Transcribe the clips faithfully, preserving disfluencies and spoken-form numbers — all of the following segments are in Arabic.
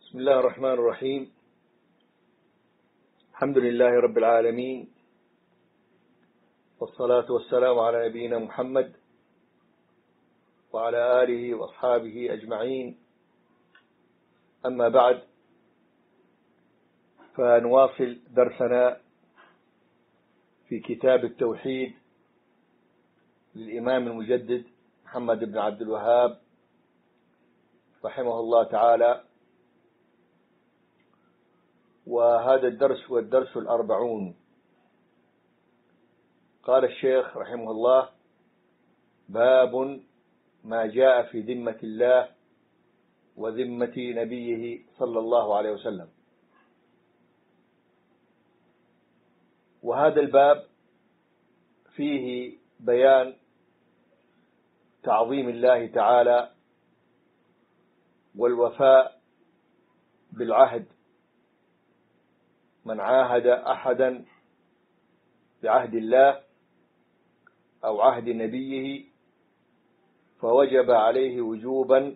بسم الله الرحمن الرحيم. الحمد لله رب العالمين، والصلاة والسلام على نبينا محمد وعلى آله وأصحابه أجمعين. أما بعد، فنواصل درسنا في كتاب التوحيد للإمام المجدد محمد بن عبد الوهاب رحمه الله تعالى، وهذا الدرس هو الدرس الأربعون. قال الشيخ رحمه الله: باب ما جاء في ذمة الله وذمة نبيه صلى الله عليه وسلم. وهذا الباب فيه بيان تعظيم الله تعالى والوفاء بالعهد. من عاهد أحدا بعهد الله أو عهد نبيه فوجب عليه وجوبا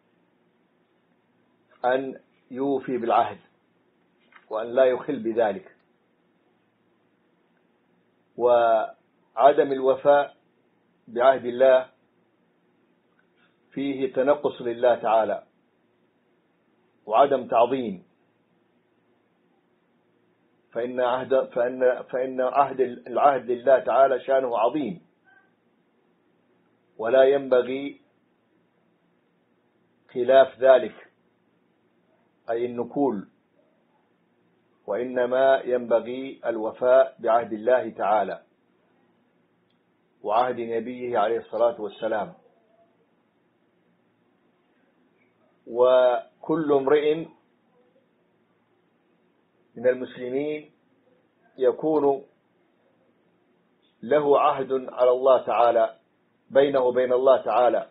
أن يوفي بالعهد وأن لا يخل بذلك. وعدم الوفاء بعهد الله فيه تنقص لله تعالى وعدم تعظيم، فإن عهد فإن فإن عهد العهد لله تعالى شأنه عظيم، ولا ينبغي خلاف ذلك أي النكول، وإنما ينبغي الوفاء بعهد الله تعالى وعهد نبيه عليه الصلاة والسلام. وكل امرئ من المسلمين يكون له عهد على الله تعالى بينه وبين الله تعالى،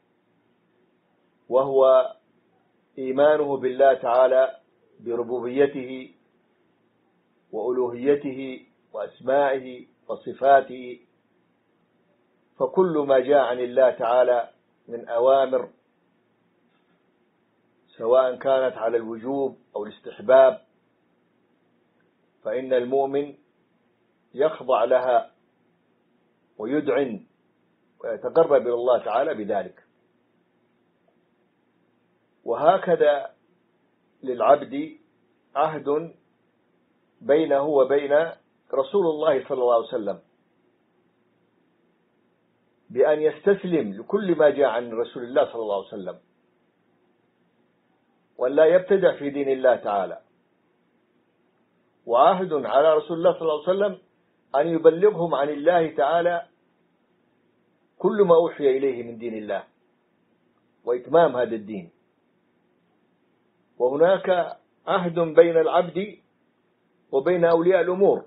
وهو إيمانه بالله تعالى بربوبيته وألوهيته وأسمائه وصفاته. فكل ما جاء عن الله تعالى من أوامر، سواء كانت على الوجوب أو الاستحباب، فإن المؤمن يخضع لها ويدعن ويتقرب إلى الله تعالى بذلك. وهكذا للعبد عهد بينه وبين رسول الله صلى الله عليه وسلم بأن يستسلم لكل ما جاء عن رسول الله صلى الله عليه وسلم، ولا يبتدع في دين الله تعالى. وعهد على رسول الله صلى الله عليه وسلم أن يبلغهم عن الله تعالى كل ما أوحي إليه من دين الله وإتمام هذا الدين. وهناك عهد بين العبد وبين أولياء الأمور،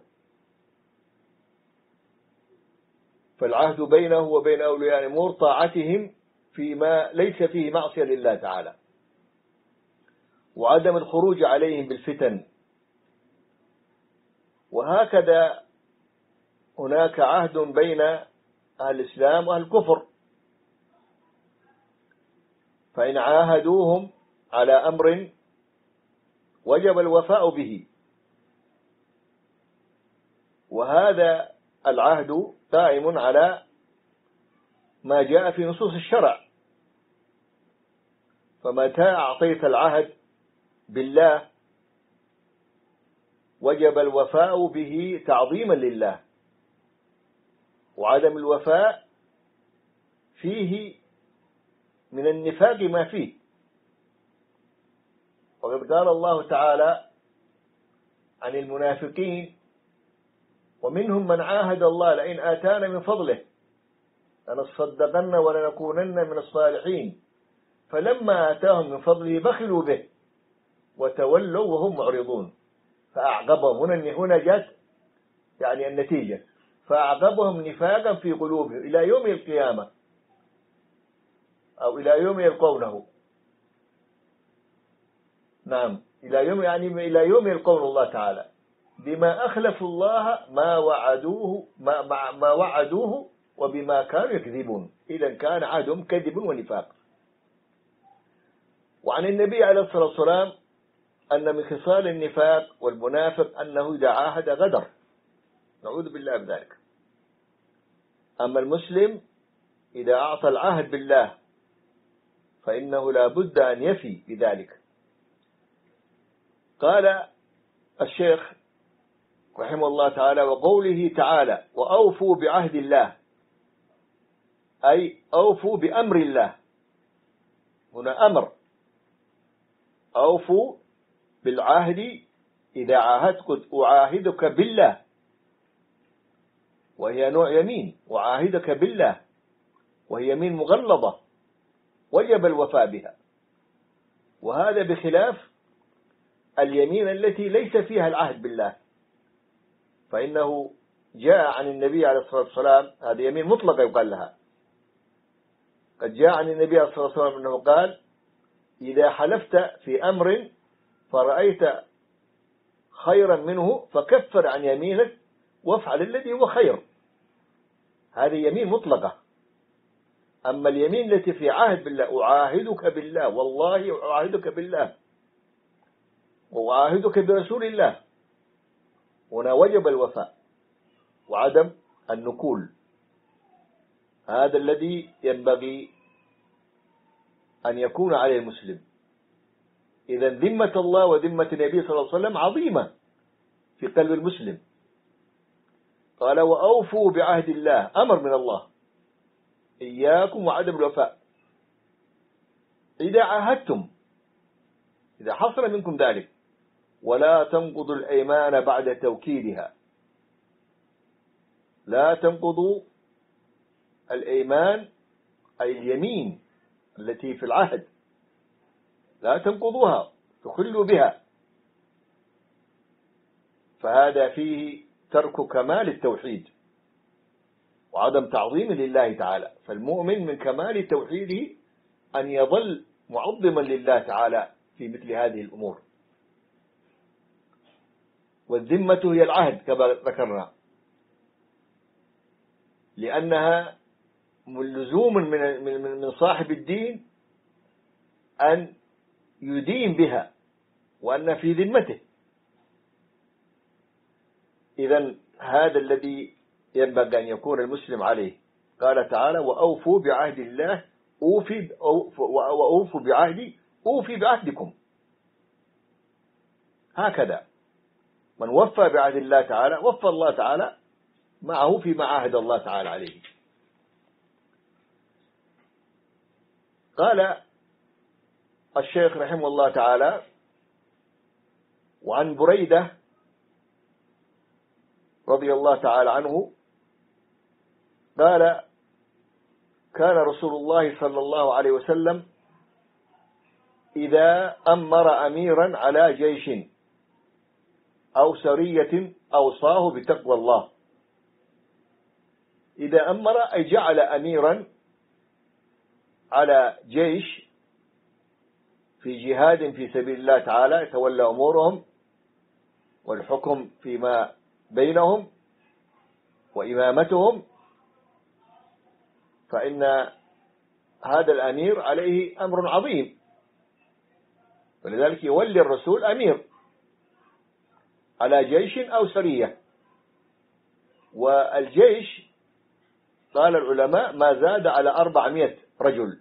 فالعهد بينه وبين أولياء الأمور طاعتهم فيما ليس فيه معصية لله تعالى، وعدم الخروج عليهم بالفتن. وهكذا هناك عهد بين أهل الإسلام وأهل الكفر، فإن عاهدوهم على أمر وجب الوفاء به، وهذا العهد قائم على ما جاء في نصوص الشرع. فمتى أعطيت العهد بالله وجب الوفاء به تعظيما لله، وعدم الوفاء فيه من النفاق ما فيه. وقد قال الله تعالى عن المنافقين: ومنهم من عاهد الله لئن آتانا من فضله لنصدقن ولنكونن من الصالحين فلما آتاهم من فضله بخلوا به وتولوا وهم معرضون. فأعقبهم، هنا جاءت يعني النتيجة، فأعقبهم نفاقا في قلوبهم إلى يوم القيامة أو إلى يوم يلقونه. نعم، إلى يوم يعني إلى يوم يلقون الله تعالى بما أخلفوا الله ما وعدوه ما, ما, ما وعدوه وبما كانوا يكذبون. إذا كان عهدهم كذب ونفاق. وعن النبي عليه الصلاة والسلام أن من خصال النفاق والمنافق أنه إذا عاهد غدر، نعوذ بالله من ذلك. أما المسلم إذا أعطى العهد بالله فإنه لا بد أن يفي بذلك. قال الشيخ رحمه الله تعالى: وقوله تعالى: وأوفوا بعهد الله، أي أوفوا بأمر الله. هنا أمر، أوفوا بالعهد إذا عاهدت أعاهدك بالله، وهي نوع يمين، أعاهدك بالله، وهي يمين مغلظة وجب الوفاء بها. وهذا بخلاف اليمين التي ليس فيها العهد بالله، فإنه جاء عن النبي عليه الصلاة والسلام، هذه يمين مطلقة يقال لها. قد جاء عن النبي عليه الصلاة والسلام أنه قال: إذا حلفت في أمر فرأيت خيرا منه فكفر عن يمينك وافعل الذي هو خير. هذه يمين مطلقة. أما اليمين التي في عهد بالله: أعاهدك بالله، والله أعاهدك بالله، وأعاهدك برسول الله، هنا وجب الوفاء وعدم النكول. هذا الذي ينبغي أن يكون عليه المسلم. إذا ذمة الله وذمة النبي صلى الله عليه وسلم عظيمة في قلب المسلم. قال: وأوفوا بعهد الله، أمر من الله، إياكم وعدم الوفاء. إذا عاهدتم، إذا حصل منكم ذلك، ولا تنقضوا الأيمان بعد توكيدها. لا تنقضوا الأيمان أي اليمين التي في العهد، لا تنقضوها، تخلوا بها، فهذا فيه ترك كمال التوحيد وعدم تعظيم لله تعالى. فالمؤمن من كمال توحيده أن يظل معظما لله تعالى في مثل هذه الأمور. والذمة هي العهد كما ذكرنا، لأنها لزوم من من صاحب الدين أن يدين بها وأن في ذمته. إذن هذا الذي ينبغي أن يكون المسلم عليه. قال تعالى: وأوفوا بعهد الله أوفي وأوفوا بعهدي أوفي بعهدكم. هكذا من وفى بعهد الله تعالى وفى الله تعالى معه فيما عاهد الله تعالى عليه. قال الشيخ رحمه الله تعالى: وعن بريدة رضي الله تعالى عنه قال: كان رسول الله صلى الله عليه وسلم إذا أمر أميرا على جيش أو سرية أوصاه بتقوى الله. إذا أمر أي جعل أميرا على جيش في جهاد في سبيل الله تعالى يتولى أمورهم والحكم فيما بينهم وإمامتهم، فإن هذا الأمير عليه أمر عظيم، ولذلك يولي الرسول أمير على جيش أو سرية. والجيش قال العلماء ما زاد على أربعمائة رجل،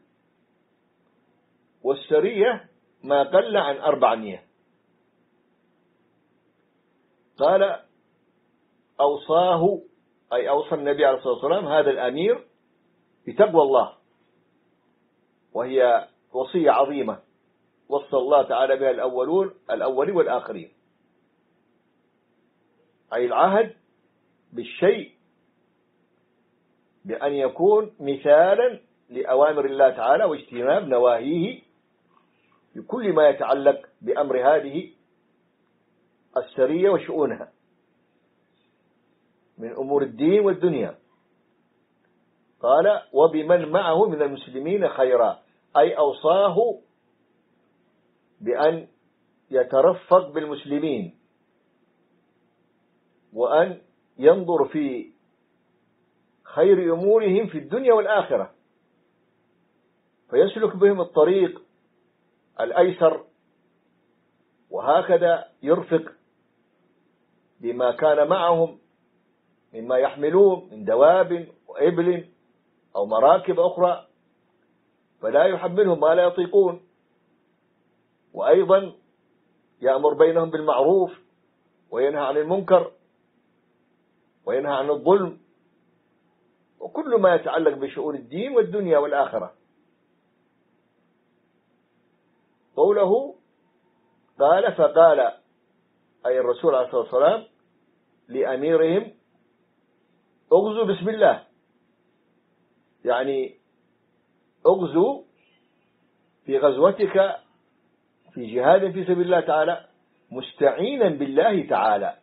والسرية ما قل عن أربعمائة. قال: أوصاه أي أوصى النبي عليه الصلاة والسلام هذا الأمير بتقوى الله، وهي وصية عظيمة وصى الله تعالى بها الأولون الأولين والآخرين، أي العهد بالشيء بأن يكون مثالا لأوامر الله تعالى واجتناب نواهيه بكل ما يتعلق بأمر هذه السرية وشؤونها من أمور الدين والدنيا. قال: وبمن معه من المسلمين خيرا، أي أوصاه بأن يترفق بالمسلمين وأن ينظر في خير أمورهم في الدنيا والآخرة، فيسلك بهم الطريق الأيسر وهكذا يرفق بما كان معهم مما يحملون من دواب وإبل أو مراكب أخرى، فلا يحملهم ما لا يطيقون. وأيضا يأمر بينهم بالمعروف وينهى عن المنكر وينهى عن الظلم وكل ما يتعلق بشؤون الدين والدنيا والآخرة. قوله قال فقال أي الرسول عليه الصلاة والسلام لأميرهم اغزوا بسم الله، يعني اغزوا في غزوتك في جهاد في سبيل الله تعالى مستعينا بالله تعالى.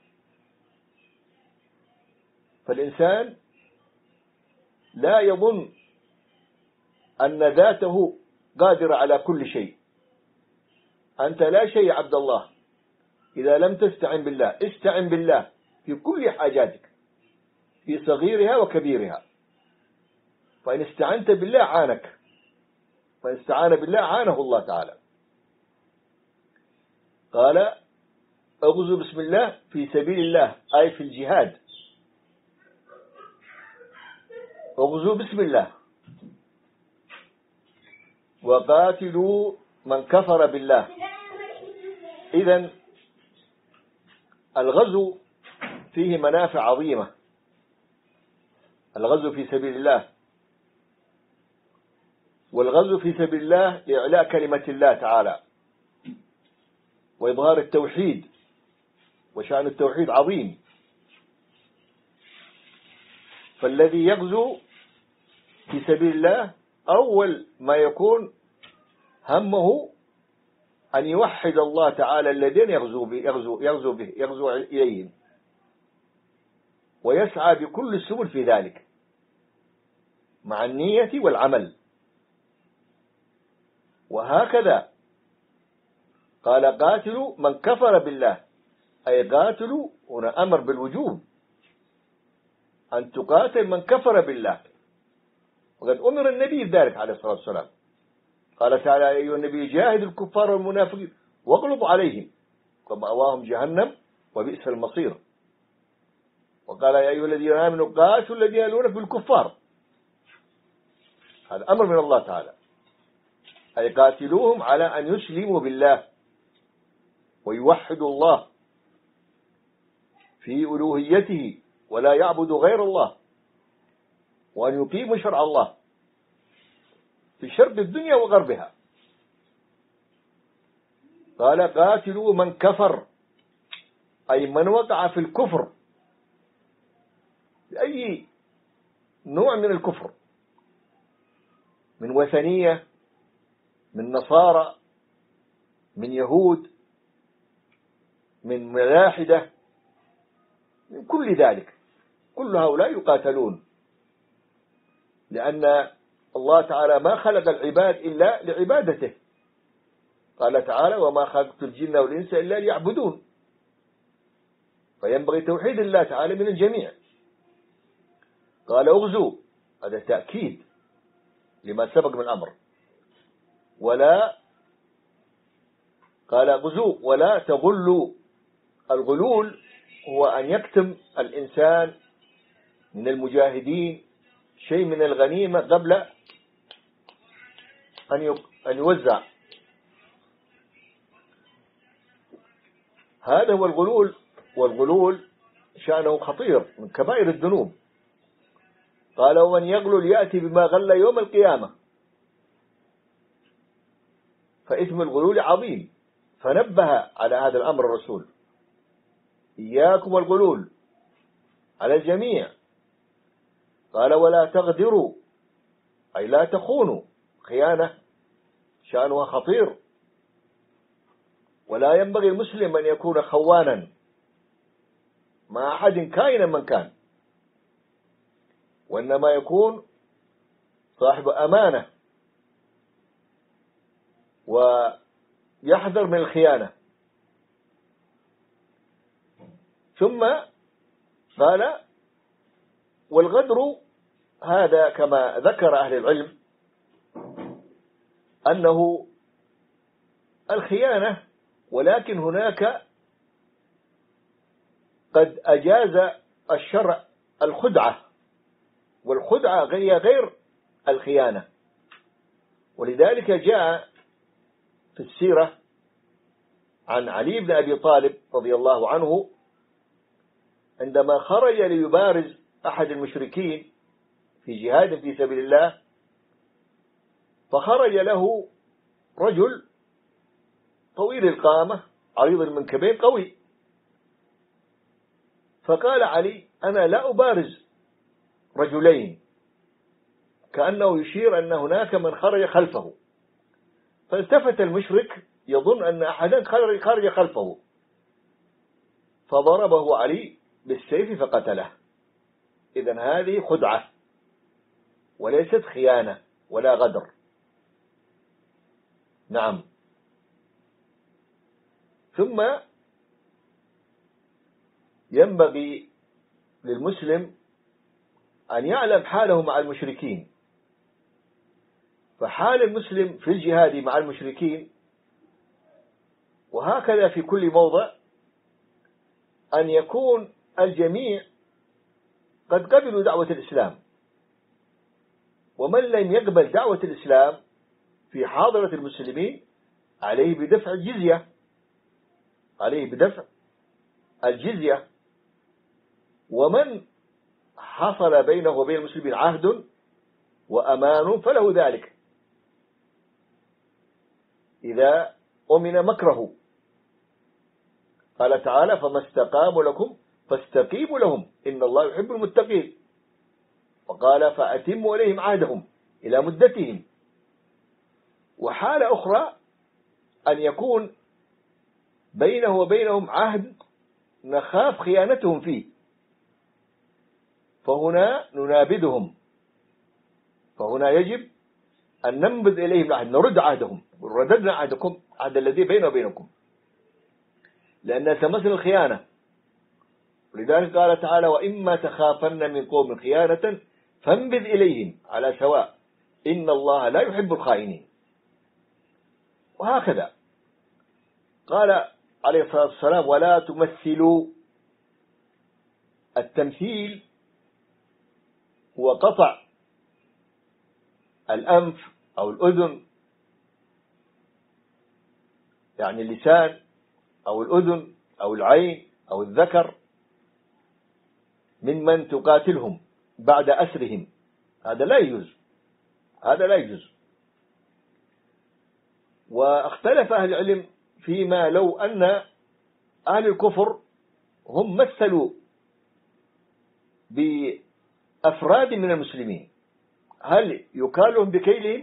فالإنسان لا يظن أن ذاته قادرة على كل شيء. أنت لا شيء عبد الله إذا لم تستعن بالله. استعن بالله في كل حاجاتك في صغيرها وكبيرها، فإن استعنت بالله عانك، فإن استعان بالله عانه الله تعالى. قال اغزوا بسم الله في سبيل الله أي في الجهاد. اغزوا بسم الله وقاتلوا من كفر بالله. إذن الغزو فيه منافع عظيمة. الغزو في سبيل الله، والغزو في سبيل الله لإعلاء كلمة الله تعالى وإظهار التوحيد، وشأن التوحيد عظيم. فالذي يغزو في سبيل الله أول ما يكون همه أن يوحد الله تعالى الذين يغزو به يغزو يغزو به يغزو إليهم، ويسعى بكل السبل في ذلك مع النية والعمل. وهكذا قال قاتلوا من كفر بالله، أي قاتلوا هنا أمر بالوجوب أن تقاتل من كفر بالله، وقد أمر النبي بذلك عليه الصلاة والسلام. قال تعالى يا أيها النبي جاهد الكفار والمنافقين واغلظ عليهم ومأواهم جهنم وبئس المصير. وقال يا أيها الذين آمنوا قاتلوا الذين يلونكم بالكفار. هذا أمر من الله تعالى، أي قاتلوهم على أن يسلموا بالله ويوحدوا الله في ألوهيته ولا يعبدوا غير الله، وأن يقيموا شرع الله في شرق الدنيا وغربها. قال قاتلوا من كفر، أي من وقع في الكفر بأي نوع من الكفر، من وثنية، من نصارى، من يهود، من ملاحدة، من كل ذلك، كل هؤلاء يقاتلون، لأن الله تعالى ما خلق العباد إلا لعبادته. قال تعالى وما خلقت الجن والإنس إلا ليعبدون، فينبغي توحيد الله تعالى من الجميع. قال اغزوا، هذا تأكيد لما سبق من الأمر. ولا قال اغزوا ولا تغلوا. الغلول هو أن يكتم الإنسان من المجاهدين شيء من الغنيمة قبل أن يوزع. هذا هو الغلول، والغلول شأنه خطير من كبائر الذنوب. قال ومن يغلل يأتي بما غل يوم القيامة، فإثم الغلول عظيم. فنبه على هذا الأمر الرسول إياكم والغلول على الجميع. قال ولا تغدروا، أي لا تخونوا. خيانة شأنها خطير، ولا ينبغي المسلم أن يكون خوانا مع أحد كائنا من كان، وإنما يكون صاحب أمانة ويحذر من الخيانة. ثم قال والغدر هذا كما ذكر أهل العلم أنه الخيانة ولكن هناك قد أجاز الشرع الخدعة، والخدعة هي غير الخيانة. ولذلك جاء في السيرة عن علي بن أبي طالب رضي الله عنه عندما خرج ليبارز أحد المشركين في جهاد في سبيل الله، فخرج له رجل طويل القامة عريض المنكبين قوي، فقال علي: أنا لا أبارز رجلين، كأنه يشير أن هناك من خرج خلفه. فالتفت المشرك يظن أن أحدا خرج خلفه، فضربه علي بالسيف فقتله. إذن هذه خدعة وليست خيانة ولا غدر. نعم. ثم ينبغي للمسلم أن يعلم حاله مع المشركين. فحال المسلم في الجهاد مع المشركين، وهكذا في كل موضع، أن يكون الجميع قد قبلوا دعوة الإسلام، ومن لم يقبل دعوة الإسلام في حاضرة المسلمين عليه بدفع الجزية، عليه بدفع الجزية. ومن حصل بينه وبين المسلمين عهد وأمان فله ذلك إذا أمن مكره. قال تعالى: فما استقاموا لكم فاستقيموا لهم إن الله يحب المتقين. وقال: فأتموا إليهم عهدهم إلى مدتهم. وحالة أخرى أن يكون بينه وبينهم عهد نخاف خيانتهم فيه، فهنا ننابذهم، فهنا يجب أن ننبذ إليهم العهد، نرد عهدهم، رددنا عهدكم، عهد الذي بينه وبينكم، لأنها تمثل الخيانة. ولذلك قال تعالى: وإما تخافن من قوم خيانة فانبذ إليهم على سواء إن الله لا يحب الخائنين. وهكذا قال عليه الصلاة والسلام: ولا تمثلوا. التمثيل هو قطع الأنف أو الأذن، يعني اللسان أو الأذن أو العين أو الذكر ممن تقاتلهم بعد أسرهم. هذا لا يجوز، هذا لا يجوز. واختلف أهل العلم فيما لو أن أهل الكفر هم مثلوا بأفراد من المسلمين، هل يكالهم بكيلهم؟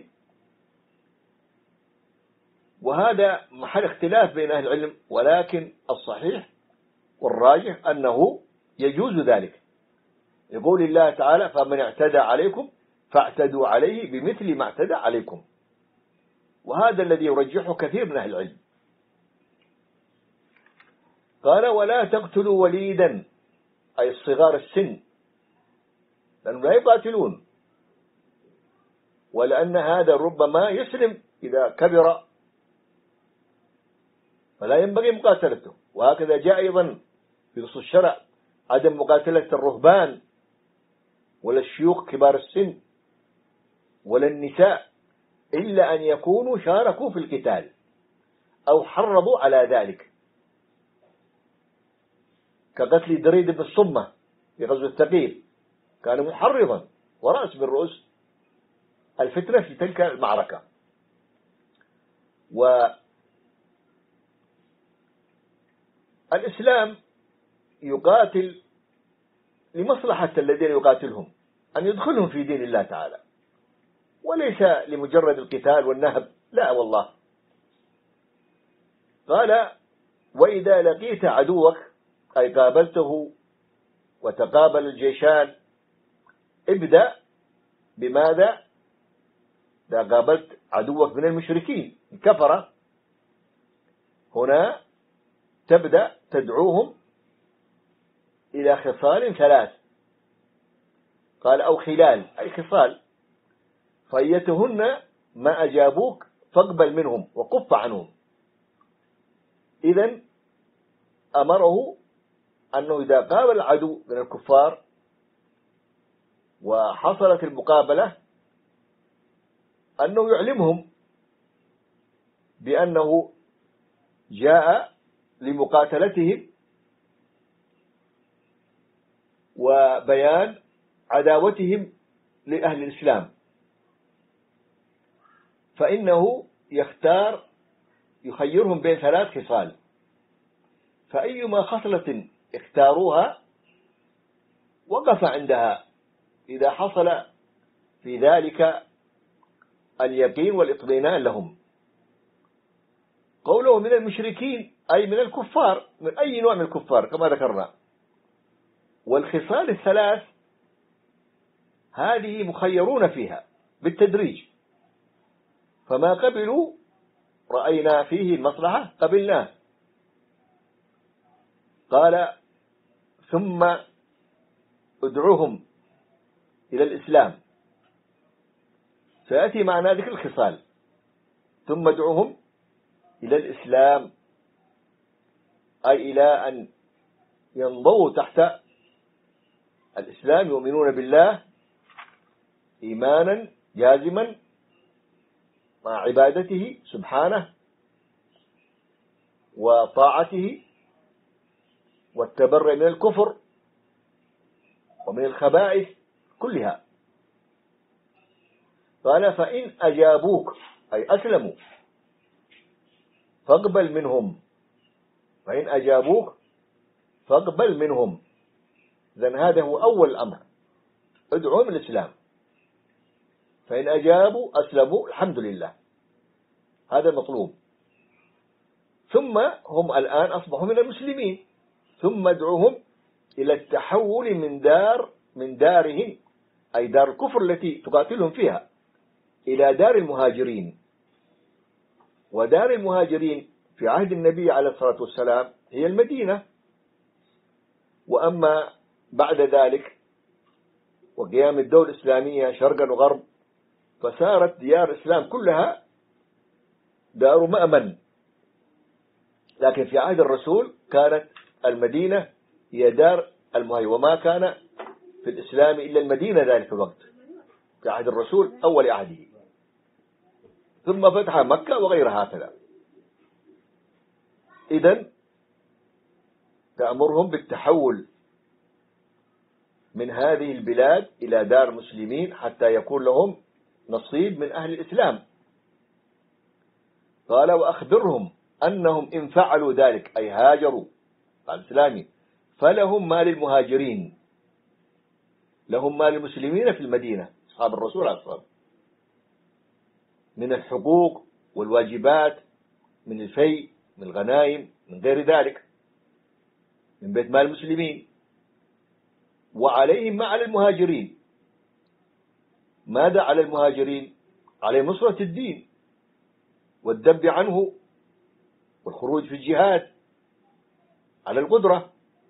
وهذا محل اختلاف بين أهل العلم، ولكن الصحيح والراجح أنه يجوز ذلك. يقول الله تعالى: فمن اعتدى عليكم فاعتدوا عليه بمثل ما اعتدى عليكم. وهذا الذي يرجحه كثير من أهل العلم. قال: ولا تقتلوا وليدا، أي الصغار السن، لأنهم لا يقاتلون، ولأن هذا ربما يسلم إذا كبر، فلا ينبغي مقاتلته. وهكذا جاء أيضا في نص الشرع عدم مقاتلة الرهبان ولا الشيوخ كبار السن ولا النساء، إلا أن يكونوا شاركوا في القتال أو حرضوا على ذلك، كقتل دريد بن الصمة في غزوة الثقيف، كان محرضا ورأس من رؤوس الفتنة في تلك المعركة. والإسلام يقاتل لمصلحة الذين يقاتلهم، أن يدخلهم في دين الله تعالى، وليس لمجرد القتال والنهب، لا والله. قال: وإذا لقيت عدوك، أي قابلته وتقابل الجيشان، ابدأ بماذا؟ إذا قابلت عدوك من المشركين الكفرة، هنا تبدأ تدعوهم إلى خصال ثلاث. قال: أو خلال، أي خصال، فأيتهن ما أجابوك فاقبل منهم وقف عنهم. إذن أمره أنه إذا قابل العدو من الكفار وحصلت المقابلة أنه يعلمهم بأنه جاء لمقاتلتهم وبيان عداوتهم لأهل الإسلام، فإنه يختار يخيرهم بين ثلاث خصال، فأيما خصلة اختاروها وقف عندها إذا حصل في ذلك اليقين والإطمئنان لهم. قوله من المشركين أي من الكفار، من أي نوع من الكفار كما ذكرنا. والخصال الثلاث هذه مخيرون فيها بالتدريج، فما قبلوا رأينا فيه المصلحة قبلناه. قال ثم ادعوهم إلى الإسلام، سيأتي معنا ذكر الخصال. ثم ادعوهم إلى الإسلام أي إلى أن ينضووا تحت الإسلام، يؤمنون بالله إيمانا جازما مع عبادته سبحانه وطاعته والتبرع من الكفر ومن الخبائث كلها. قال فإن أجابوك أي أسلموا فاقبل منهم، فإن أجابوك فاقبل منهم. إذن هذا هو أول الأمر، ادعوهم الإسلام، فإن أجابوا أسلموا الحمد لله، هذا المطلوب. ثم هم الآن أصبحوا من المسلمين، ثم ادعوهم إلى التحول من دار من دارهم أي دار الكفر التي تقاتلهم فيها إلى دار المهاجرين. ودار المهاجرين في عهد النبي عليه الصلاة والسلام هي المدينة، وأما بعد ذلك وقيام الدولة الإسلامية شرقا وغرب فصارت ديار الإسلام كلها دار مأمن. لكن في عهد الرسول كانت المدينة هي دار المهاجرين، وما كان في الإسلام إلا المدينة ذلك الوقت في عهد الرسول أول عهده، ثم فتح مكة وغيرها هكذا. إذن تأمرهم بالتحول من هذه البلاد إلى دار مسلمين حتى يكون لهم نصيب من أهل الإسلام. قال وأخبرهم أنهم إن فعلوا ذلك أي هاجروا على الإسلام فلهم ما للمهاجرين، لهم ما للمسلمين في المدينة أصحاب الرسول عليه الصلاة والسلام من الحقوق والواجبات، من الفيء، من الغنائم، من غير ذلك من بيت مال المسلمين. وعليهم ما على المهاجرين. ماذا على المهاجرين؟ على نصرة الدين والذب عنه والخروج في الجهاد على القدرة.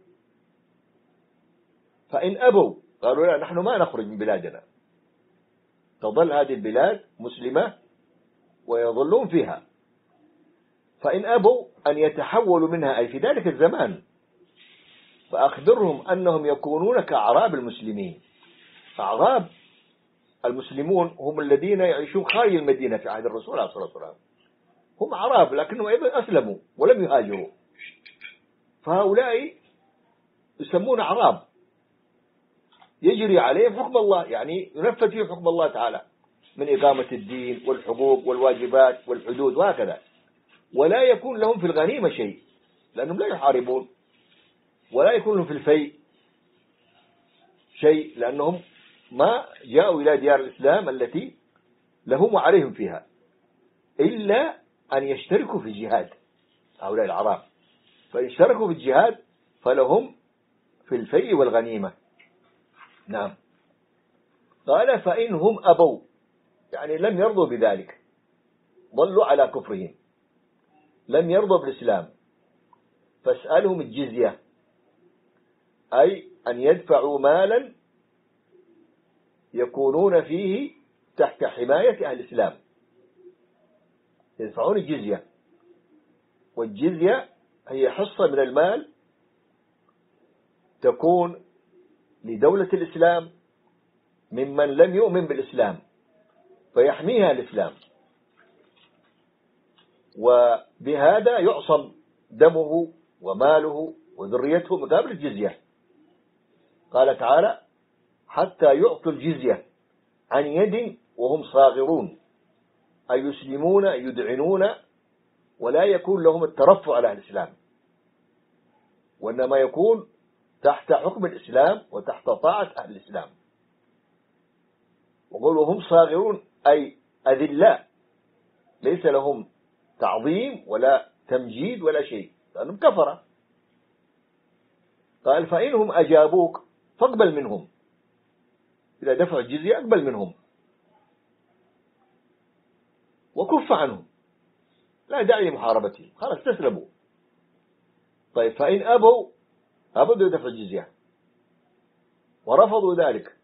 فإن أبوا قالوا لا نحن ما نخرج من بلادنا، تظل هذه البلاد مسلمة ويظلون فيها. فإن أبوا أن يتحولوا منها أي في ذلك الزمان فأخبرهم أنهم يكونون كأعراب المسلمين. أعراب المسلمون هم الذين يعيشون خارج المدينة في عهد الرسول عليه الصلاة والسلام، هم أعراب لكنهم أيضا أسلموا ولم يهاجروا، فهؤلاء يسمون أعراب يجري عليهم حكم الله، يعني ينفذ فيهم حكم الله تعالى من إقامة الدين والحقوق والواجبات والحدود وهكذا، ولا يكون لهم في الغنيمة شيء لأنهم لا يحاربون، ولا يكون لهم في الفيء شيء لأنهم ما جاءوا إلى ديار الإسلام التي لهم وعليهم فيها، إلا أن يشتركوا في الجهاد هؤلاء الأعراب. فإن اشتركوا في الجهاد فلهم في الفيء والغنيمة. نعم. قال فإنهم أبوا يعني لم يرضوا بذلك، ظلوا على كفرهم، لم يرضوا بالإسلام، فاسألهم الجزية أي أن يدفعوا مالا يكونون فيه تحت حماية أهل الإسلام، يدفعون الجزية. والجزية هي حصة من المال تكون لدولة الإسلام ممن لم يؤمن بالإسلام فيحميها الإسلام، وبهذا يعصم دمه وماله وذريته مقابل الجزية. قال تعالى: حتى يعطوا الجزية عن يد وهم صاغرون، أي يسلمون يدعنون ولا يكون لهم الترفع على الإسلام، وإنما يكون تحت حكم الإسلام وتحت طاعة أهل الإسلام. وقالوا هم صاغرون أي أذلاء، ليس لهم تعظيم ولا تمجيد ولا شيء، لأنهم كفرة. قال: فإنهم أجابوك فاقبل منهم، إذا دفعوا الجزية أقبل منهم وكف عنهم، لا داعي لمحاربتهم، خلاص تسلموا. طيب فإن أبوا أبوا دفع الجزية ورفضوا ذلك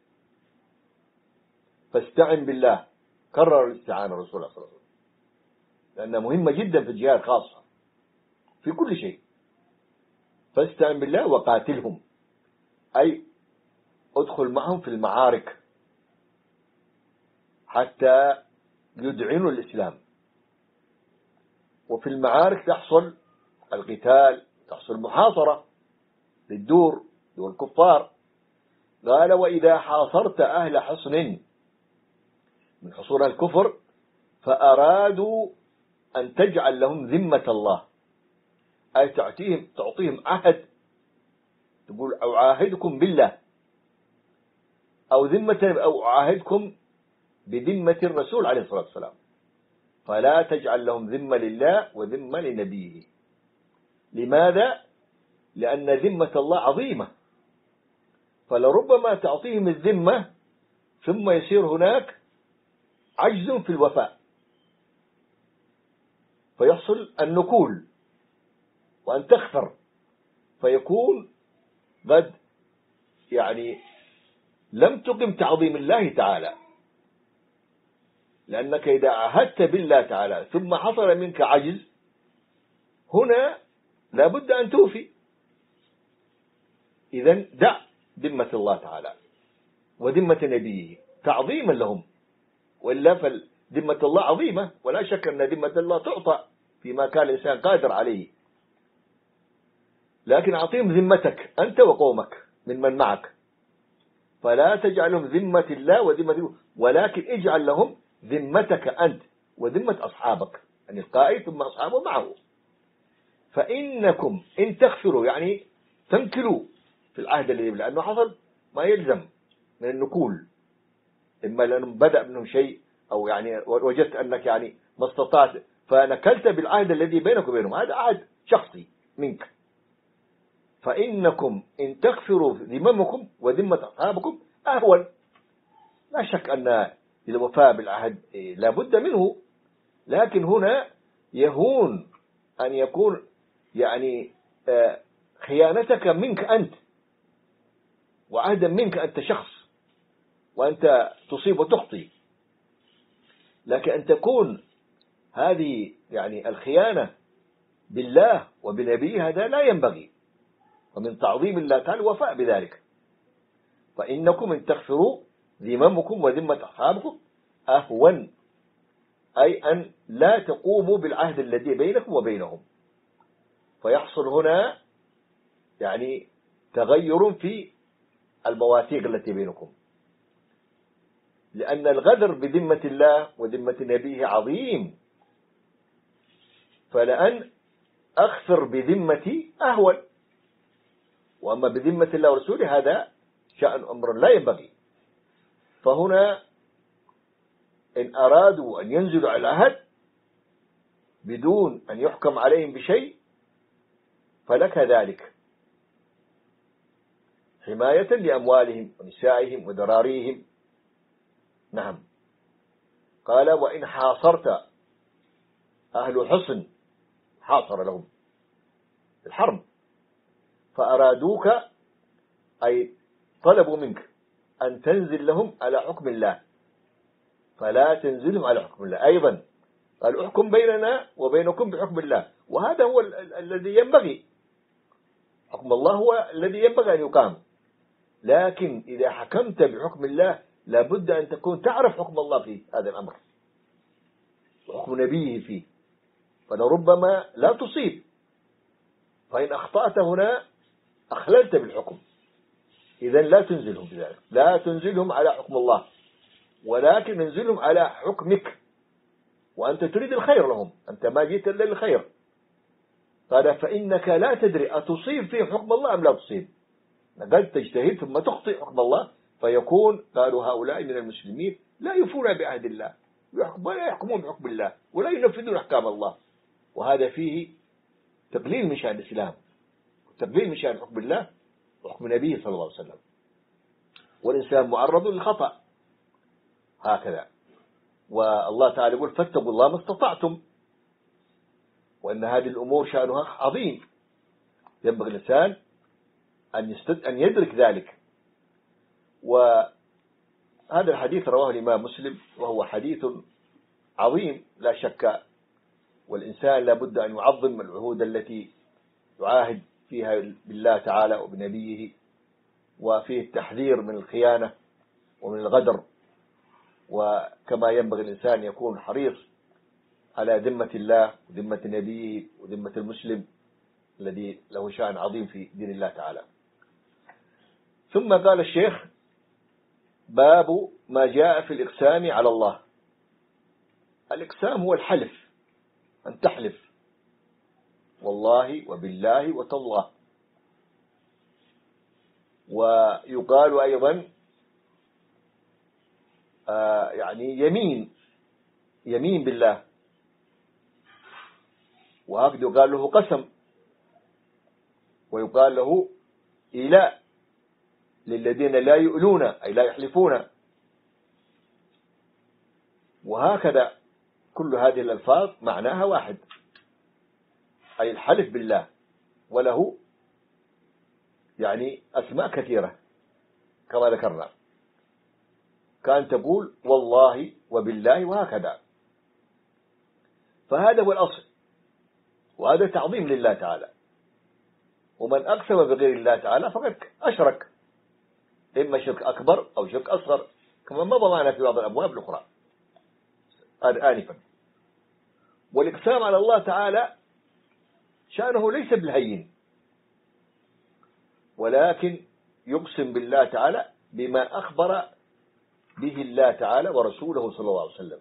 فاستعن بالله. كرر الاستعانة الرسول صلى الله عليه وسلم، لأنها مهمة جدا في الجهاد خاصة في كل شيء. فاستعن بالله وقاتلهم، أي ادخل معهم في المعارك حتى يدعنوا الإسلام. وفي المعارك تحصل القتال، تحصل محاصرة للدور دور الكفار. قال: وإذا حاصرت أهل حصن من حصون الكفر فأرادوا أن تجعل لهم ذمة الله، أي تعطيهم تعطيهم عهد، تقول: أعاهدكم بالله، أو ذمة، أو أعاهدكم بذمة الرسول عليه الصلاة والسلام، فلا تجعل لهم ذمة لله وذمة لنبيه. لماذا؟ لأن ذمة الله عظيمة، فلربما تعطيهم الذمة ثم يصير هناك عجز في الوفاء، فيحصل النكول وأن تخفر، فيكون قد يعني لم تقم تعظيم الله تعالى. لأنك إذا عاهدت بالله تعالى ثم حصل منك عجز، هنا لا بد أن توفي. إذن دع ذمة الله تعالى وذمة نبيه تعظيما لهم، وإلا فذمة الله عظيمة، ولا شك أن ذمة الله تعطى فيما كان الإنسان قادر عليه. لكن أعطيهم ذمتك أنت وقومك من من معك، فلا تجعلهم ذمة الله وذمة، ولكن اجعل لهم ذمتك أنت وذمة أصحابك، يعني القائد ثم أصحابه معه. فإنكم إن تغفروا يعني تنكلوا في العهد الذي، لأنه حصل ما يلزم من النكول، إما لأنه بدأ منهم شيء، أو يعني وجدت أنك يعني ما استطعت فنكلت بالعهد الذي بينك وبينهم، هذا عهد شخصي منك. فإنكم إن تغفروا ذممكم وذمة أصحابكم أهون. لا شك أن الوفاء بالعهد لا بد منه، لكن هنا يهون أن يكون يعني خيانتك منك أنت، وعهدا منك أنت شخص، وأنت تصيب وتخطي. لكن أن تكون هذه يعني الخيانة بالله وبنبيه، هذا لا ينبغي، ومن تعظيم الله تعالى الوفاء بذلك. فإنكم إن تغفروا ذممكم وذمة أصحابكم أهون، أي أن لا تقوموا بالعهد الذي بينكم وبينهم، فيحصل هنا يعني تغير في المواثيق التي بينكم، لأن الغدر بذمة الله وذمة نبيه عظيم. فلأن أغفر بذمتي أهون، وأما بذمة الله ورسوله هذا شأن أمر لا ينبغي. فهنا إن أرادوا أن ينزلوا على العهد بدون أن يحكم عليهم بشيء فلك ذلك، حماية لأموالهم ونسائهم وذراريهم. نعم. قال: وإن حاصرت أهل حصن، حاصر لهم الحرب، فأرادوك أي طلبوا منك أن تنزل لهم على حكم الله، فلا تنزلهم على حكم الله. أيضا قال: احكم بيننا وبينكم بحكم الله، وهذا هو ال ال الذي ينبغي. حكم الله هو الذي ينبغي أن يقام، لكن إذا حكمت بحكم الله لابد أن تكون تعرف حكم الله في هذا الأمر وحكم نبيه فيه، فلربما لا تصيب، فإن أخطأت هنا أخللت بالحكم. إذن لا تنزلهم بذلك، لا تنزلهم على حكم الله، ولكن انزلهم على حكمك، وأنت تريد الخير لهم، أنت ما جئت إلا للخير. قال فإنك لا تدري أتصيب فيه حكم الله أم لا تصيب، قد تجتهد ثم تخطئ حكم الله، فيكون قالوا هؤلاء من المسلمين لا يفون بعهد الله ولا يحكمون بحكم الله ولا ينفذون أحكام الله، وهذا فيه تقليل من شأن الإسلام وتقليل من شأن حكم الله وحكم نبيه صلى الله عليه وسلم. والإنسان معرض للخطأ هكذا. والله تعالى يقول فاتقوا الله ما استطعتم، وأن هذه الأمور شأنها عظيم، ينبغي الإنسان أن يستد أن يدرك ذلك. وهذا الحديث رواه الإمام مسلم، وهو حديث عظيم لا شك، والإنسان لابد أن يعظم العهود التي يعاهد فيها بالله تعالى وبنبيه، وفيه التحذير من الخيانة ومن الغدر، وكما ينبغي الإنسان يكون حريص على ذمة الله وذمة نبيه وذمة المسلم الذي له شأن عظيم في دين الله تعالى. ثم قال الشيخ باب ما جاء في الإقسام على الله. الإقسام هو الحلف، أن تحلف والله وبالله وتالله. ويقال أيضا آه يعني يمين يمين بالله، وهكذا يقال له قسم، ويقال له إيلاء للذين لا يؤلون أي لا يحلفون. وهكذا كل هذه الألفاظ معناها واحد، أي الحلف بالله، وله يعني أسماء كثيرة كما ذكرنا، كان تقول والله وبالله وهكذا. فهذا هو الأصل، وهذا تعظيم لله تعالى. ومن أقسم بغير الله تعالى فقد أشرك، إما شرك أكبر أو شرك أصغر، كما مضى معنا في بعض الأبواب الأخرى آنفا. والإقسام على الله تعالى شأنه ليس بالهين، ولكن يقسم بالله تعالى بما أخبر به الله تعالى ورسوله صلى الله عليه وسلم.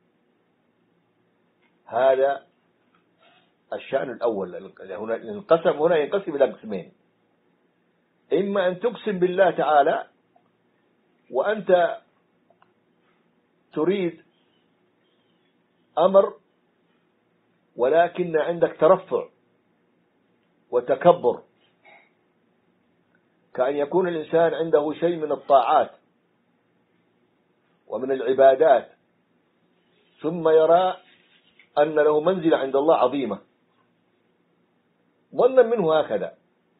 هذا الشأن الأول. هنا القسم هنا ينقسم إلى قسمين، إما أن تقسم بالله تعالى وأنت تريد أمر ولكن عندك ترفع وتكبر، كأن يكون الإنسان عنده شيء من الطاعات ومن العبادات، ثم يرى أن له منزلة عند الله عظيمة ظنا منه هكذا،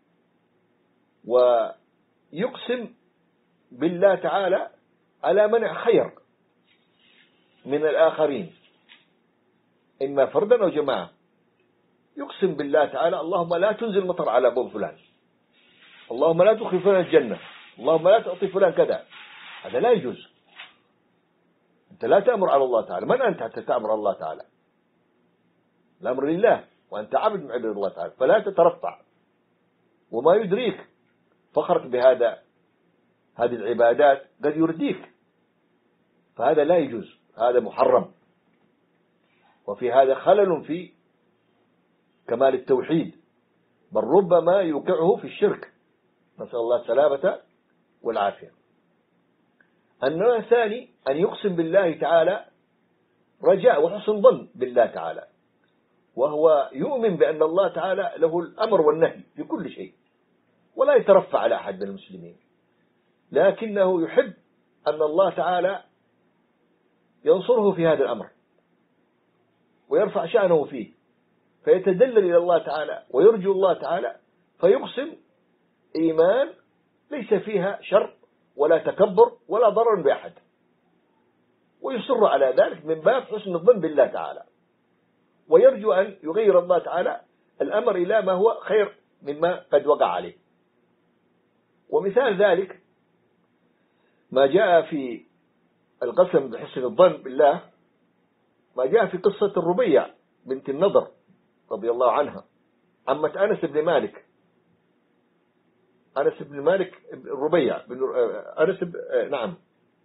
ويقسم بالله تعالى على منع خير من الآخرين، إما فردا أو جماعة. يقسم بالله تعالى اللهم لا تنزل مطر على باب فلان، اللهم لا تدخل فلان الجنة، اللهم لا تعطي فلان كذا. هذا لا يجوز. أنت لا تأمر على الله تعالى. من أنت حتى تأمر الله تعالى؟ الأمر لله، وأنت عبد من عباد الله تعالى، فلا تترفع. وما يدريك فخرك بهذا هذه العبادات قد يرديك، فهذا لا يجوز، هذا محرم، وفي هذا خلل في كمال التوحيد، بل ربما يوقعه في الشرك، نسأل الله السلامة والعافية. النوع الثاني أن يقسم بالله تعالى رجاء وحسن ظن بالله تعالى، وهو يؤمن بأن الله تعالى له الأمر والنهي في كل شيء، ولا يترفع على أحد من المسلمين، لكنه يحب أن الله تعالى ينصره في هذا الأمر ويرفع شأنه فيه، فيتدلل إلى الله تعالى ويرجو الله تعالى، فيقسم إيمان ليس فيها شر ولا تكبر ولا ضرر بأحد، ويصر على ذلك من باب حسن الظن بالله تعالى. ويرجو أن يغير الله تعالى الأمر إلى ما هو خير مما قد وقع عليه. ومثال ذلك ما جاء في القسم بحسن الظن بالله، ما جاء في قصة الربيع بنت النضر رضي الله عنها، عمة أنس بن مالك. أنس بن مالك الربيع بن أنس ب... نعم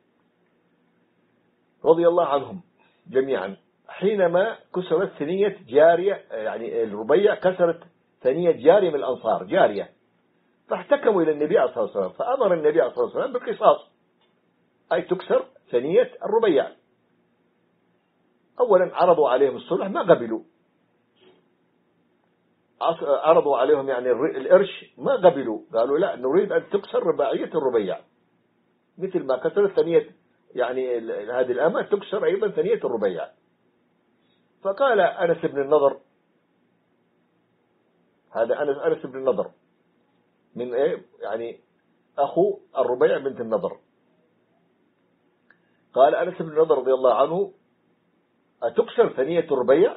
رضي الله عنهم جميعا، حينما كسرت ثنية جارية، يعني الربيع كسرت ثنية جارية من الأنصار، جارية، فاحتكموا إلى النبي عليه الصلاة والسلام، فأمر النبي عليه الصلاة والسلام بالقصاص، أي تكسر ثنية الربيع. أولا عرضوا عليهم الصلح ما قبلوا، عرضوا عليهم يعني القرش ما قبلوا، قالوا لا نريد أن تكسر رباعية الربيع مثل ما كسرت ثنية يعني هذه الأمة تكسر أيضا ثنية الربيع. فقال أنس بن النضر، هذا أنس أنس بن النضر من إيه يعني أخو الربيع بنت النضر، قال أنس بن النضر رضي الله عنه أتكسر ثنية الربيع؟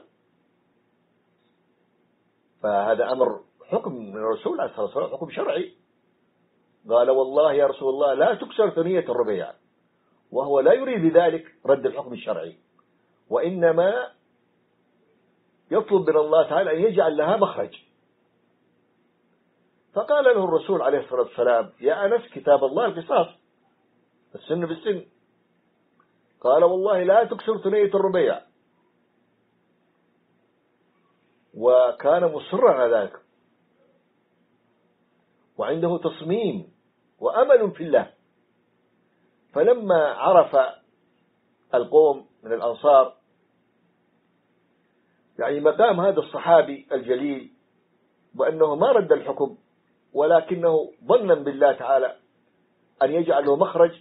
فهذا أمر حكم من الرسول عليه الصلاة والسلام، حكم شرعي. قال والله يا رسول الله لا تكسر ثنية الربيع، وهو لا يريد بذلك رد الحكم الشرعي، وإنما يطلب من الله تعالى أن يجعل لها مخرج. فقال له الرسول عليه الصلاة والسلام يا أنس كتاب الله القصاص، السن بالسن. قال والله لا تكسر ثنية الربيع، وكان مصرا على ذلك وعنده تصميم وأمل في الله. فلما عرف القوم من الأنصار يعني مقام هذا الصحابي الجليل وأنه ما رد الحكم ولكنه ظنا بالله تعالى أن يجعل له مخرج،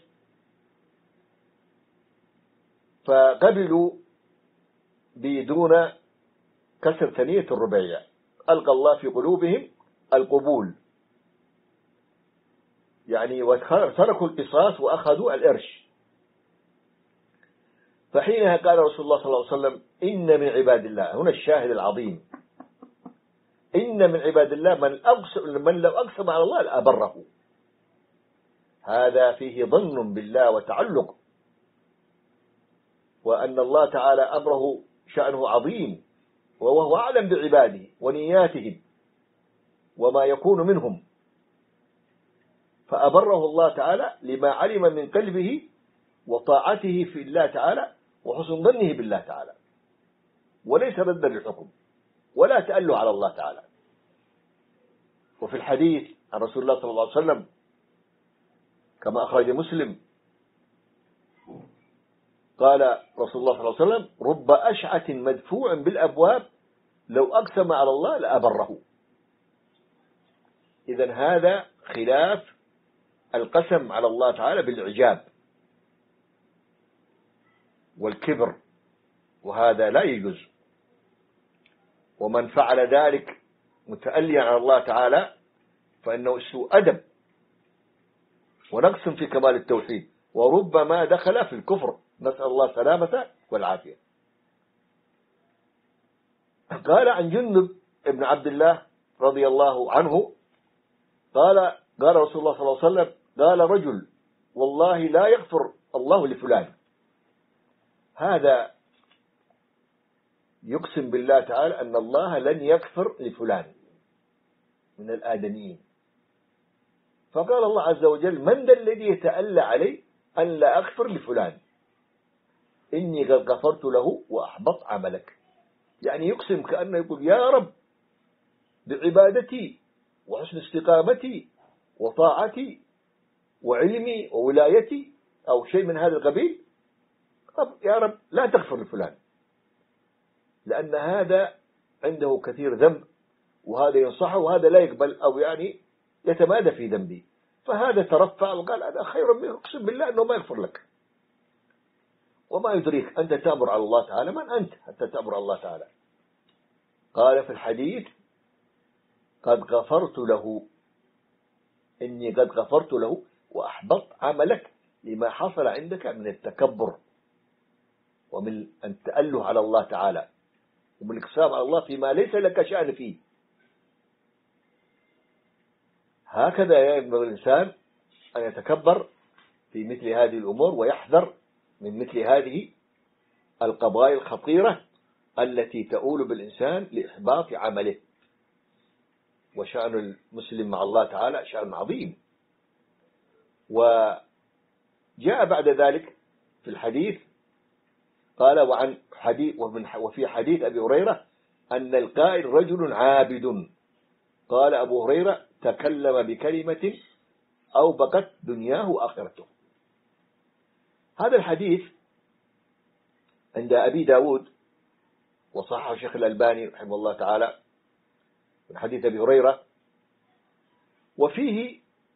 فقبلوا بدون كسر ثنية الربيع، ألقى الله في قلوبهم القبول، يعني وتركوا القصاص وأخذوا الإرش. فحينها قال رسول الله صلى الله عليه وسلم إن من عباد الله، هنا الشاهد العظيم، إن من عباد الله من, أقسم من لو أقسم على الله لأبره. هذا فيه ظن بالله وتعلق، وأن الله تعالى أمره شأنه عظيم، وهو أعلم بعباده ونياتهم وما يكون منهم، فأبره الله تعالى لما علم من قلبه وطاعته في الله تعالى وحسن ظنه بالله تعالى، وليس ردا للحكم ولا تأله على الله تعالى. وفي الحديث عن رسول الله صلى الله عليه وسلم كما أخرج مسلم قال رسول الله صلى الله عليه وسلم رب أشعة مدفوع بالأبواب لو أقسم على الله لأبره. إذن هذا خلاف القسم على الله تعالى بالإعجاب والكبر، وهذا لا يجوز. ومن فعل ذلك متأليا على الله تعالى فإنه سوء أدب ونقص في كمال التوحيد، وربما دخل في الكفر، نسأل الله السلامة والعافية. قال عن جندب ابن عبد الله رضي الله عنه قال قال رسول الله صلى الله عليه وسلم قال رجل والله لا يغفر الله لفلان. هذا يقسم بالله تعالى أن الله لن يغفر لفلان من الآدميين. فقال الله عز وجل من ذا الذي يتألى علي أن لا أغفر لفلان إني قد غفرت له وأحبط عملك. يعني يقسم كأنه يقول يا رب بعبادتي وحسن استقامتي وطاعتي وعلمي وولايتي أو شيء من هذا القبيل، طب يا رب لا تغفر لفلان، لأن هذا عنده كثير ذنب وهذا ينصحه وهذا لا يقبل أو يعني يتمادى في ذنبي، فهذا ترفع وقال هذا خير منه، اقسم بالله أنه ما يغفر لك. وما يدريك أنت تأمر على الله تعالى، من أنت حتى تأمر على الله تعالى؟ قال في الحديث قد غفرت له إني قد غفرت له وأحبط عملك لما حصل عندك من التكبر ومن أن تأله على الله تعالى وبالاقسام على الله فيما ليس لك شأن فيه. هكذا ينبغي الإنسان أن يتكبر في مثل هذه الأمور ويحذر من مثل هذه القضايا الخطيرة التي تؤول بالإنسان لإحباط عمله. وشأن المسلم مع الله تعالى شأن عظيم. وجاء بعد ذلك في الحديث قال وعن حديث ومن وفي حديث أبي هريرة أن القائل رجل عابد. قال أبو هريرة تكلم بكلمة أو بقت دنياه وآخرته. هذا الحديث عند أبي داود وصححه الشيخ الألباني رحمه الله تعالى من حديث أبي هريرة. وفيه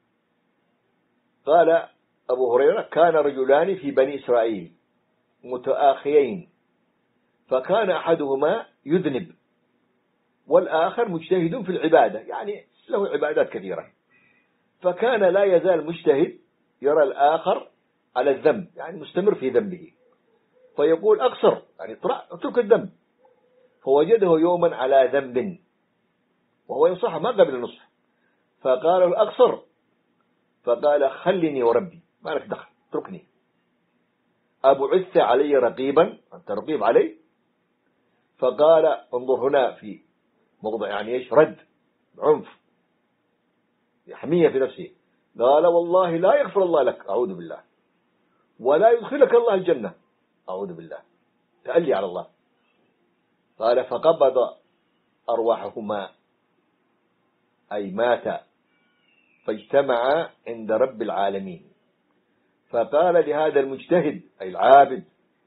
قال أبو هريرة كان رجلان في بني إسرائيل متآخيين فكان أحدهما يذنب والآخر مجتهد في العبادة، يعني له عبادات كثيرة، فكان لا يزال مجتهد يرى الآخر على الذنب، يعني مستمر في ذنبه، فيقول أقصر، يعني اترك الذنب. فوجده يوما على ذنب وهو ينصح ما قبل النصح، فقال له أقصر، فقال خلني وربي ما لك دخل، اتركني. أبعثت علي رقيبا، أنت رقيب علي؟ فقال انظر هنا في موضع يعني ايش رد عنف حمية في نفسه. قال والله لا يغفر الله لك، أعوذ بالله، ولا يدخلك الله الجنة، أعوذ بالله، تألي على الله. قال فقبض أرواحهما أي مات فاجتمعا عند رب العالمين، فقال لهذا المجتهد أي العابد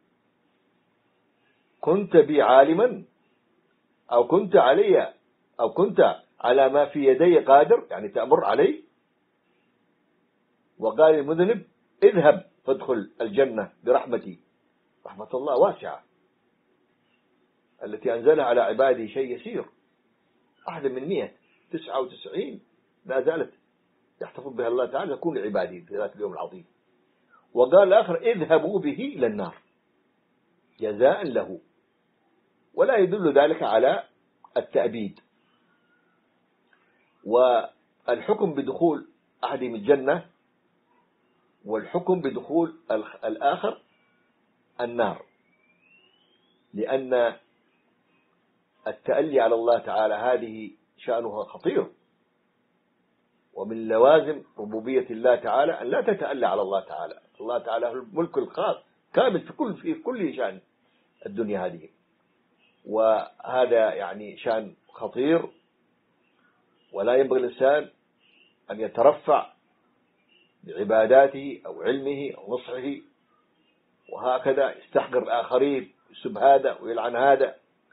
كنت بي عالما أو كنت علي أو كنت على ما في يدي قادر، يعني تأمر علي؟ وقال المذنب اذهب فادخل الجنة برحمتي، رحمة الله واسعة التي أنزلها على عباده شيء يسير، أحد من مئة تسعة وتسعين لا زالت يحتفظ بها الله تعالى تكون لعباده في ذات اليوم العظيم. وقال الآخر اذهبوا به إلى النار جزاء له، ولا يدل ذلك على التأبيد. والحكم بدخول أحدهم الجنة والحكم بدخول الآخر النار، لأن التألي على الله تعالى هذه شأنها خطير، ومن لوازم ربوبية الله تعالى أن لا تتألى على الله تعالى. الله تعالى هو الملك الخاص كامل في كل في كل شأن الدنيا هذه، وهذا يعني شأن خطير، ولا ينبغي الإنسان أن يترفع بعباداته أو علمه أو نصحه وهكذا يستحقر الآخرين، يسب هذا ويلعن هذا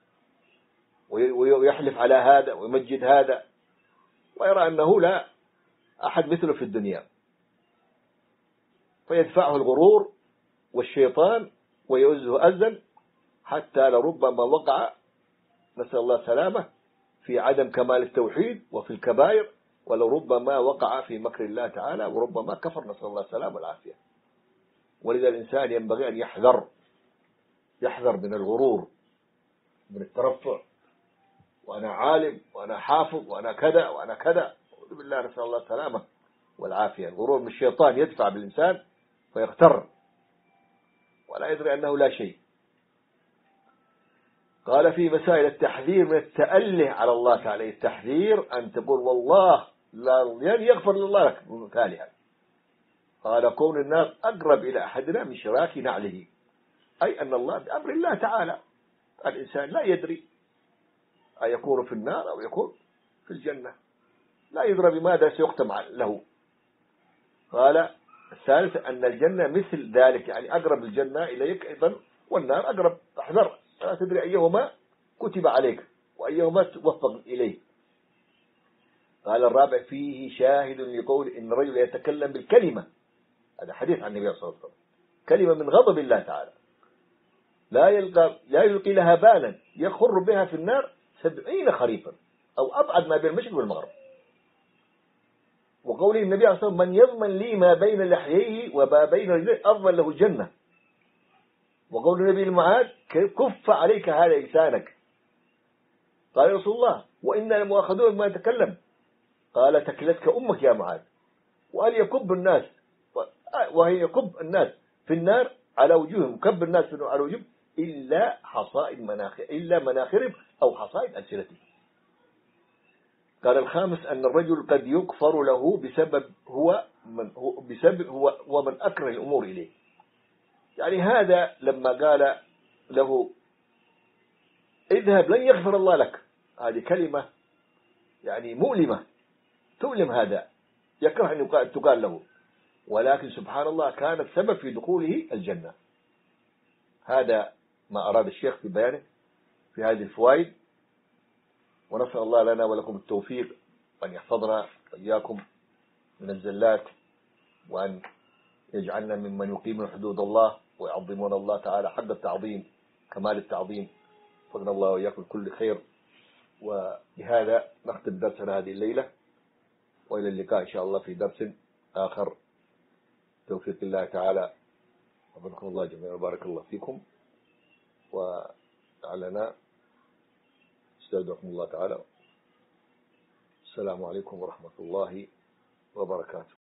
ويحلف على هذا ويمجد هذا، ويرى أنه لا أحد مثله في الدنيا، فيدفعه الغرور والشيطان ويؤزه أزا حتى لربما وقع، نسأل الله السلامة، في عدم كمال التوحيد وفي الكبائر، ولربما وقع في مكر الله تعالى وربما كفر، نسأل الله السلامة والعافية. ولذا الإنسان ينبغي أن يحذر يحذر من الغرور، من الترفع، وأنا عالم وأنا حافظ وأنا كذا وأنا كذا، بالله نسأل الله السلامة والعافية. الغرور من الشيطان يدفع بالإنسان فيغتر ولا يدري أنه لا شيء. قال في مسائل التحذير من التأله على الله تعالى، التحذير أن تقول والله لا يعني يغفر الله لك ثالثا. قال كون الناس أقرب إلى أحدنا من شراك نعله، أي أن الله بأمر الله تعالى، الإنسان لا يدري أيكون في النار أو يكون في الجنة، لا يدري بماذا سيختم له. قال الثالث أن الجنة مثل ذلك، يعني أقرب الجنة إليك أيضا والنار أقرب، احذر لا تدري أيهما كتب عليك وأيهما توفق إليه. قال الرابع فيه شاهد لقول إن الرجل يتكلم بالكلمة، هذا حديث عن النبي صلى الله عليه وسلم، كلمة من غضب الله تعالى لا يلقى لا يلقي لها بالا يخر بها في النار سبعين خريفا أو أبعد ما بين المشرق والمغرب. وقوله النبي صلى الله عليه وسلم من يضمن لي ما بين لحييه وما بين رجليه أضمن له الجنة. وقول النبي المعاد كف عليك هذا لسانك، قال يا رسول الله وإنا لمؤاخذون بما نتكلم. قال تكلتك أمك يا معاذ. وقال يكب الناس، وهي يكب الناس في النار على وجوههم، كب الناس على وجوههم إلا حصائد مناخر إلا مناخرهم أو حصائد ألسنتهم. قال الخامس أن الرجل قد يكفر له بسبب هو من هو بسبب هو ومن أكره الأمور إليه. يعني هذا لما قال له اذهب لن يغفر الله لك، هذه كلمة يعني مؤلمة تؤلم، هذا يكره أن تقال له، ولكن سبحان الله كانت سبب في دخوله الجنة. هذا ما أراد الشيخ في بيانه في هذه الفوائد، ونسأل الله لنا ولكم التوفيق، وأن يحفظنا وإياكم من الزلات، وأن يجعلنا ممن يقيمون حدود الله ويعظمون الله تعالى حق التعظيم كمال التعظيم. فقنا الله وإياكم كل خير. وبهذا نختم درسنا هذه الليلة، وإلى اللقاء إن شاء الله في درس آخر توفيق الله تعالى. وبارك الله جميعا وبارك الله فيكم، وعلنا استودعكم الله تعالى. السلام عليكم ورحمة الله وبركاته.